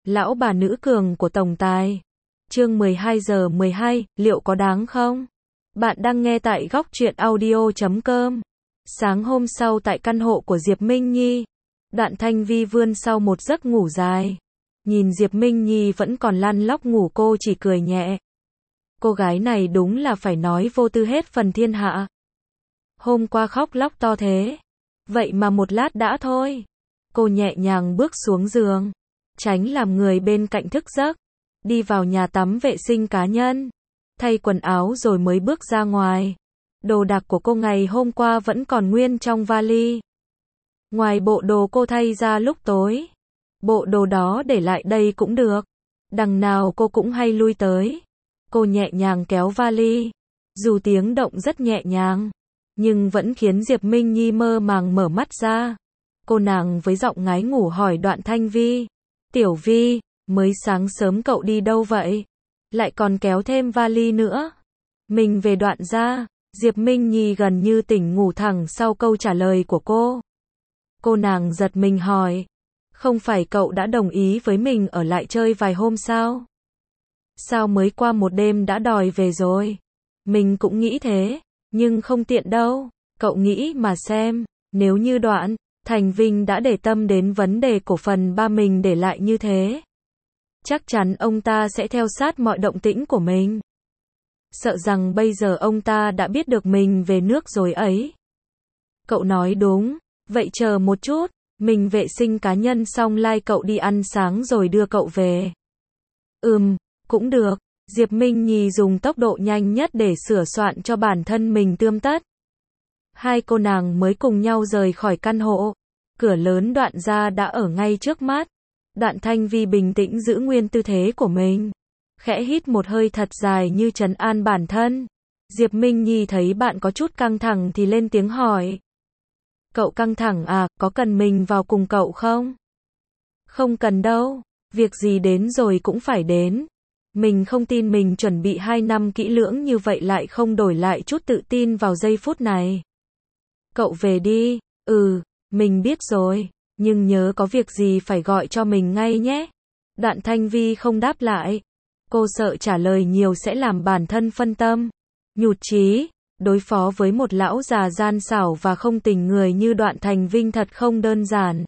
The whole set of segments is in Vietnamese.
Lão bà nữ cường của tổng tài. Chương 12:12, liệu có đáng không? Bạn đang nghe tại góc truyện audio.com. Sáng hôm sau tại căn hộ của Diệp Minh Nhi, Đoạn Thanh Vi vươn sau một giấc ngủ dài. Nhìn Diệp Minh Nhi vẫn còn lăn lóc ngủ, cô chỉ cười nhẹ. Cô gái này đúng là phải nói vô tư hết phần thiên hạ. Hôm qua khóc lóc to thế, vậy mà một lát đã thôi. Cô nhẹ nhàng bước xuống giường, tránh làm người bên cạnh thức giấc, đi vào nhà tắm vệ sinh cá nhân, thay quần áo rồi mới bước ra ngoài. Đồ đạc của cô ngày hôm qua vẫn còn nguyên trong vali. Ngoài bộ đồ cô thay ra lúc tối, bộ đồ đó để lại đây cũng được. Đằng nào cô cũng hay lui tới. Cô nhẹ nhàng kéo vali, dù tiếng động rất nhẹ nhàng, nhưng vẫn khiến Diệp Minh Nhi mơ màng mở mắt ra. Cô nàng với giọng ngái ngủ hỏi Đoạn Thanh Vi. Tiểu Vi, mới sáng sớm cậu đi đâu vậy? Lại còn kéo thêm vali nữa. Mình về Đoạn gia. Diệp Minh Nhi gần như tỉnh ngủ thẳng sau câu trả lời của cô. Cô nàng giật mình hỏi. Không phải cậu đã đồng ý với mình ở lại chơi vài hôm sao? Sao mới qua một đêm đã đòi về rồi? Mình cũng nghĩ thế, nhưng không tiện đâu. Cậu nghĩ mà xem, nếu như Đoạn Thành Vinh đã để tâm đến vấn đề cổ phần ba mình để lại như thế, chắc chắn ông ta sẽ theo sát mọi động tĩnh của mình. Sợ rằng bây giờ ông ta đã biết được mình về nước rồi ấy. Cậu nói đúng, vậy chờ một chút, mình vệ sinh cá nhân xong lai cậu đi ăn sáng rồi đưa cậu về. Cũng được. Diệp Minh Nhi dùng tốc độ nhanh nhất để sửa soạn cho bản thân mình tươm tất. Hai cô nàng mới cùng nhau rời khỏi căn hộ. Cửa lớn Đoạn gia đã ở ngay trước mắt. Đoạn Thanh Vi bình tĩnh giữ nguyên tư thế của mình, khẽ hít một hơi thật dài như trấn an bản thân. Diệp Minh Nhi thấy bạn có chút căng thẳng thì lên tiếng hỏi. Cậu căng thẳng à, có cần mình vào cùng cậu không? Không cần đâu, việc gì đến rồi cũng phải đến. Mình không tin mình chuẩn bị 2 năm kỹ lưỡng như vậy lại không đổi lại chút tự tin vào giây phút này. Cậu về đi. Mình biết rồi, nhưng nhớ có việc gì phải gọi cho mình ngay nhé. Đoạn Thanh Vi không đáp lại. Cô sợ trả lời nhiều sẽ làm bản thân phân tâm, nhụt chí. Đối phó với một lão già gian xảo và không tình người như Đoạn Thành Vinh thật không đơn giản.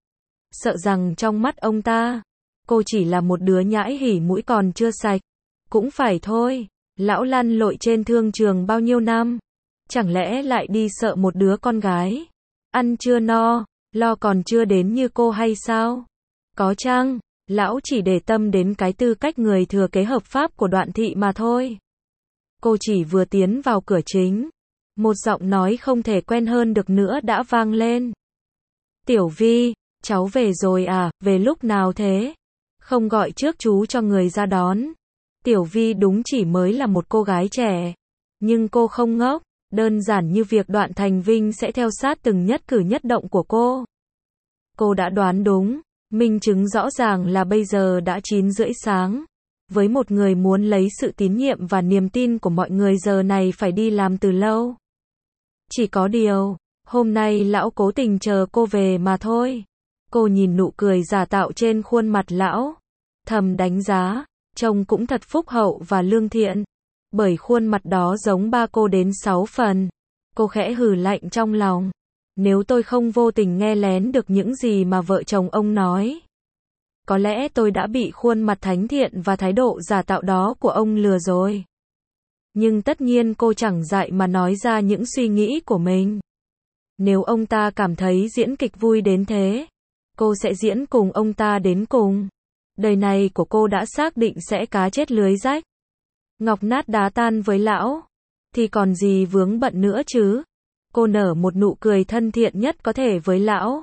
Sợ rằng trong mắt ông ta, cô chỉ là một đứa nhãi hỉ mũi còn chưa sạch. Cũng phải thôi, lão lăn lội trên thương trường bao nhiêu năm, chẳng lẽ lại đi sợ một đứa con gái ăn chưa no, lo còn chưa đến như cô hay sao? Có chăng, lão chỉ để tâm đến cái tư cách người thừa kế hợp pháp của Đoạn thị mà thôi. Cô chỉ vừa tiến vào cửa chính, một giọng nói không thể quen hơn được nữa đã vang lên. Tiểu Vi, cháu về rồi à, về lúc nào thế? Không gọi trước chú cho người ra đón. Tiểu Vi đúng chỉ mới là một cô gái trẻ, nhưng cô không ngốc, đơn giản như việc Đoạn Thành Vinh sẽ theo sát từng nhất cử nhất động của cô. Cô đã đoán đúng, minh chứng rõ ràng là bây giờ đã 9:30 sáng. Với một người muốn lấy sự tín nhiệm và niềm tin của mọi người giờ này phải đi làm từ lâu. Chỉ có điều, hôm nay lão cố tình chờ cô về mà thôi. Cô nhìn nụ cười giả tạo trên khuôn mặt lão, thầm đánh giá, trông cũng thật phúc hậu và lương thiện. Bởi khuôn mặt đó giống ba cô đến 6 phần. Cô khẽ hừ lạnh trong lòng. Nếu tôi không vô tình nghe lén được những gì mà vợ chồng ông nói, có lẽ tôi đã bị khuôn mặt thánh thiện và thái độ giả tạo đó của ông lừa rồi. Nhưng tất nhiên cô chẳng dại mà nói ra những suy nghĩ của mình. Nếu ông ta cảm thấy diễn kịch vui đến thế, cô sẽ diễn cùng ông ta đến cùng. Đời này của cô đã xác định sẽ cá chết lưới rách, ngọc nát đá tan với lão, thì còn gì vướng bận nữa chứ. Cô nở một nụ cười thân thiện nhất có thể với lão,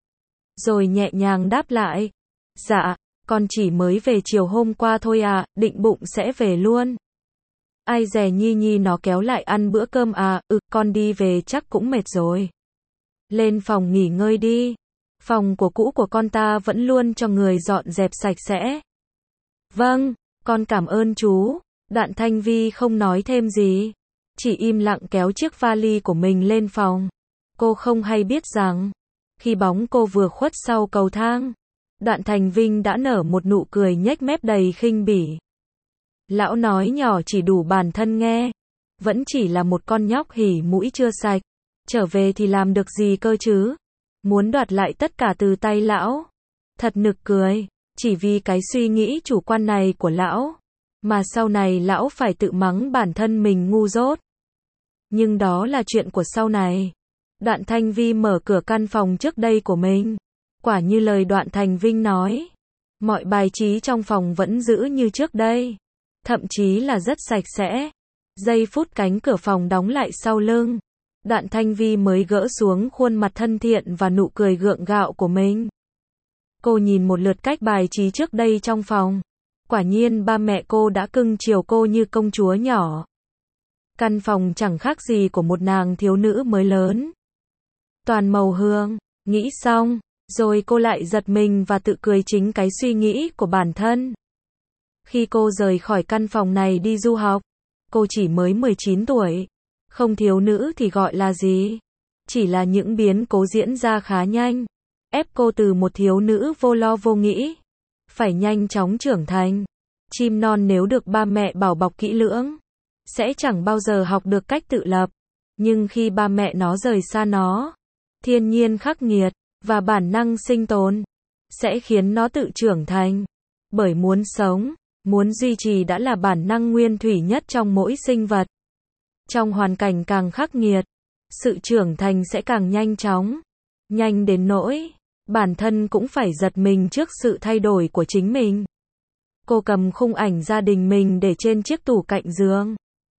rồi nhẹ nhàng đáp lại. Dạ, con chỉ mới về chiều hôm qua thôi à, định bụng sẽ về luôn. Ai dè Nhi Nhi nó kéo lại ăn bữa cơm à, con đi về chắc cũng mệt rồi. Lên phòng nghỉ ngơi đi. Phòng của cũ của con ta vẫn luôn cho người dọn dẹp sạch sẽ. Vâng, con cảm ơn chú. Đoạn Thanh Vi không nói thêm gì, chỉ im lặng kéo chiếc vali của mình lên phòng. Cô không hay biết rằng, khi bóng cô vừa khuất sau cầu thang, Đoạn Thành Vinh đã nở một nụ cười nhếch mép đầy khinh bỉ. Lão nói nhỏ chỉ đủ bản thân nghe. Vẫn chỉ là một con nhóc hỉ mũi chưa sạch. Trở về thì làm được gì cơ chứ? Muốn đoạt lại tất cả từ tay lão. Thật nực cười. Chỉ vì cái suy nghĩ chủ quan này của lão. Mà sau này lão phải tự mắng bản thân mình ngu dốt. Nhưng đó là chuyện của sau này. Đoạn Thanh Vi mở cửa căn phòng trước đây của mình. Quả như lời Đoạn Thành Vinh nói. Mọi bài trí trong phòng vẫn giữ như trước đây. Thậm chí là rất sạch sẽ. Giây phút cánh cửa phòng đóng lại sau lưng. Đoạn Thanh Vi mới gỡ xuống khuôn mặt thân thiện và nụ cười gượng gạo của mình. Cô nhìn một lượt cách bài trí trước đây trong phòng. Quả nhiên ba mẹ cô đã cưng chiều cô như công chúa nhỏ. Căn phòng chẳng khác gì của một nàng thiếu nữ mới lớn. Toàn màu hương. Nghĩ xong, rồi cô lại giật mình và tự cười chính cái suy nghĩ của bản thân. Khi cô rời khỏi căn phòng này đi du học, cô chỉ mới 19 tuổi. Không thiếu nữ thì gọi là gì? Chỉ là những biến cố diễn ra khá nhanh. Ép cô từ một thiếu nữ vô lo vô nghĩ. Phải nhanh chóng trưởng thành. Chim non nếu được ba mẹ bảo bọc kỹ lưỡng, sẽ chẳng bao giờ học được cách tự lập. Nhưng khi ba mẹ nó rời xa nó, thiên nhiên khắc nghiệt, và bản năng sinh tồn, sẽ khiến nó tự trưởng thành. Bởi muốn sống, muốn duy trì đã là bản năng nguyên thủy nhất trong mỗi sinh vật. Trong hoàn cảnh càng khắc nghiệt, sự trưởng thành sẽ càng nhanh chóng. Nhanh đến nỗi, bản thân cũng phải giật mình trước sự thay đổi của chính mình. Cô cầm khung ảnh gia đình mình để trên chiếc tủ cạnh giường.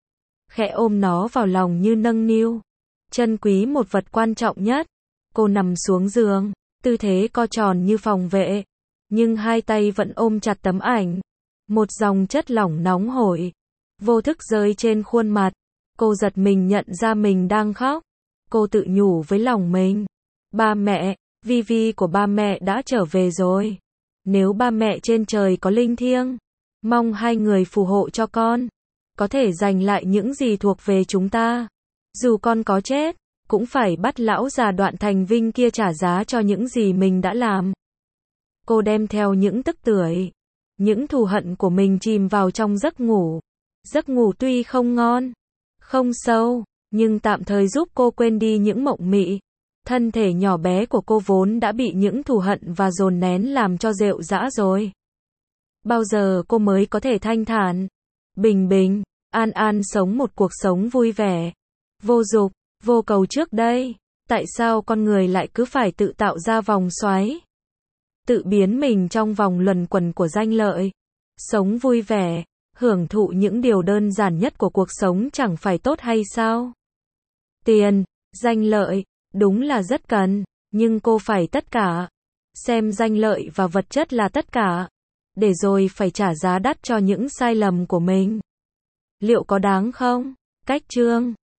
Khẽ ôm nó vào lòng như nâng niu. Trân quý một vật quan trọng nhất. Cô nằm xuống giường, tư thế co tròn như phòng vệ. Nhưng hai tay vẫn ôm chặt tấm ảnh. Một dòng chất lỏng nóng hổi, vô thức rơi trên khuôn mặt. Cô giật mình nhận ra mình đang khóc. Cô tự nhủ với lòng mình. Ba mẹ, Vi của ba mẹ đã trở về rồi. Nếu ba mẹ trên trời có linh thiêng, mong hai người phù hộ cho con. Có thể giành lại những gì thuộc về chúng ta. Dù con có chết, cũng phải bắt lão già Đoạn Thành Vinh kia trả giá cho những gì mình đã làm. Cô đem theo những tức tưởi, những thù hận của mình chìm vào trong giấc ngủ. Giấc ngủ tuy không ngon, không sâu, nhưng tạm thời giúp cô quên đi những mộng mị. Thân thể nhỏ bé của cô vốn đã bị những thù hận và dồn nén làm cho rệu rã rồi. Bao giờ cô mới có thể thanh thản, bình bình, an an sống một cuộc sống vui vẻ, vô dục, vô cầu trước đây? Tại sao con người lại cứ phải tự tạo ra vòng xoáy? Tự biến mình trong vòng luẩn quẩn của danh lợi. Sống vui vẻ, hưởng thụ những điều đơn giản nhất của cuộc sống chẳng phải tốt hay sao? Tiền, danh lợi, đúng là rất cần, nhưng cô phải tất cả. Xem danh lợi và vật chất là tất cả, để rồi phải trả giá đắt cho những sai lầm của mình. Liệu có đáng không? Cách chương